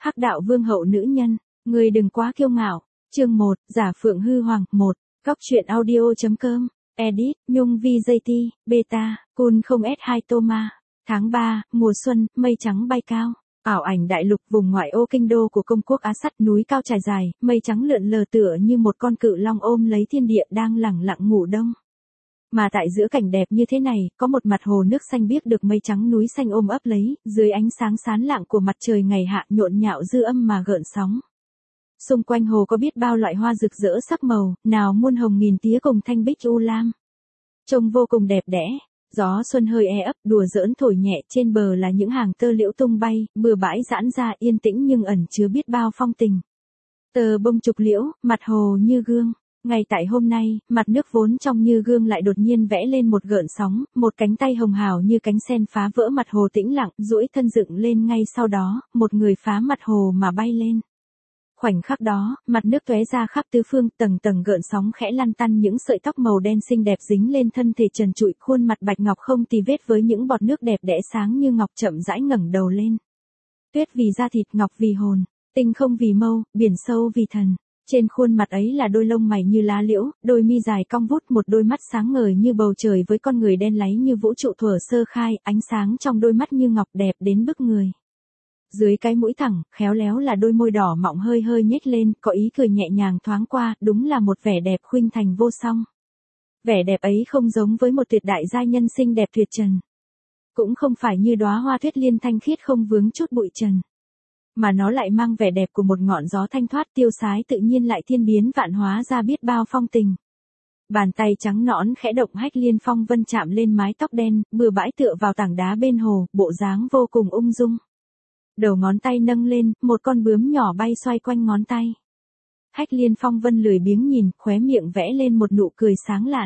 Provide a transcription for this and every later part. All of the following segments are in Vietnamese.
Hắc đạo vương hậu nữ nhân, người đừng quá kiêu ngạo. Chương 1, giả phượng hư hoàng, 1, góc truyện audio.com, edit, Nhung VJT, beta, Kun không S2 Toma. Tháng 3, mùa xuân, mây trắng bay cao. Ảo ảnh đại lục vùng ngoại ô kinh đô của công quốc Á Sắt, núi cao trải dài, mây trắng lượn lờ tựa như một con cự long ôm lấy thiên địa đang lẳng lặng ngủ đông. Mà tại giữa cảnh đẹp như thế này, có một mặt hồ nước xanh biếc được mây trắng núi xanh ôm ấp lấy, dưới ánh sáng sáng lạng của mặt trời ngày hạ nhộn nhạo dư âm mà gợn sóng. Xung quanh hồ có biết bao loại hoa rực rỡ sắc màu, nào muôn hồng nghìn tía cùng thanh bích u lam. Trông vô cùng đẹp đẽ. Gió xuân hơi ấp, đùa giỡn thổi nhẹ, trên bờ là những hàng tơ liễu tung bay, bừa bãi giãn ra yên tĩnh nhưng ẩn chứa biết bao phong tình. Tờ bông trục liễu, mặt hồ như gương. Ngay tại hôm nay, mặt nước vốn trong như gương lại đột nhiên vẽ lên một gợn sóng, một cánh tay hồng hào như cánh sen phá vỡ mặt hồ tĩnh lặng, duỗi thân dựng lên ngay sau đó, một người phá mặt hồ mà bay lên. Khoảnh khắc đó, mặt nước tóe ra khắp tứ phương, tầng tầng gợn sóng khẽ lăn tăn, những sợi tóc màu đen xinh đẹp dính lên thân thể trần trụi, khuôn mặt bạch ngọc không tì vết với những bọt nước đẹp đẽ sáng như ngọc chậm rãi ngẩng đầu lên. Tuyết vì da thịt, ngọc vì hồn, tinh không vì mâu, biển sâu vì thần. Trên khuôn mặt ấy là đôi lông mày như lá liễu, đôi mi dài cong vút, một đôi mắt sáng ngời như bầu trời với con người đen láy như vũ trụ thuở sơ khai, ánh sáng trong đôi mắt như ngọc đẹp đến bức người. Dưới cái mũi thẳng, khéo léo là đôi môi đỏ mọng hơi hơi nhếch lên, có ý cười nhẹ nhàng thoáng qua, đúng là một vẻ đẹp khuynh thành vô song. Vẻ đẹp ấy không giống với một tuyệt đại giai nhân xinh đẹp tuyệt trần. Cũng không phải như đóa hoa tuyết liên thanh khiết không vướng chút bụi trần. Mà nó lại mang vẻ đẹp của một ngọn gió thanh thoát tiêu sái tự nhiên lại thiên biến vạn hóa ra biết bao phong tình. Bàn tay trắng nõn khẽ động, Hách Liên Phong Vân chạm lên mái tóc đen, bừa bãi tựa vào tảng đá bên hồ, bộ dáng vô cùng ung dung. Đầu ngón tay nâng lên, một con bướm nhỏ bay xoay quanh ngón tay. Hách Liên Phong Vân lười biếng nhìn, khóe miệng vẽ lên một nụ cười sáng lạn.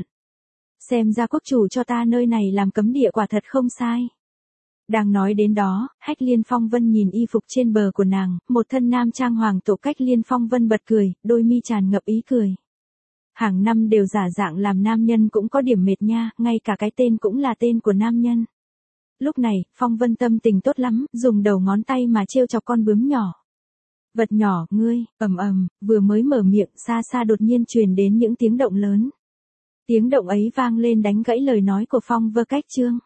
Xem ra quốc chủ cho ta nơi này làm cấm địa quả thật không sai. Đang nói đến đó, Hách Liên Phong Vân nhìn y phục trên bờ của nàng, một thân nam trang hoàng tổ cách. Liên Phong Vân bật cười, đôi mi tràn ngập ý cười. Hàng năm đều giả dạng làm nam nhân cũng có điểm mệt nha, ngay cả cái tên cũng là tên của nam nhân. Lúc này, Phong Vân tâm tình tốt lắm, dùng đầu ngón tay mà trêu chọc con bướm nhỏ. Vật nhỏ, ngươi, vừa mới mở miệng, xa xa đột nhiên truyền đến những tiếng động lớn. Tiếng động ấy vang lên đánh gãy lời nói của Phong Vân Cách Trương.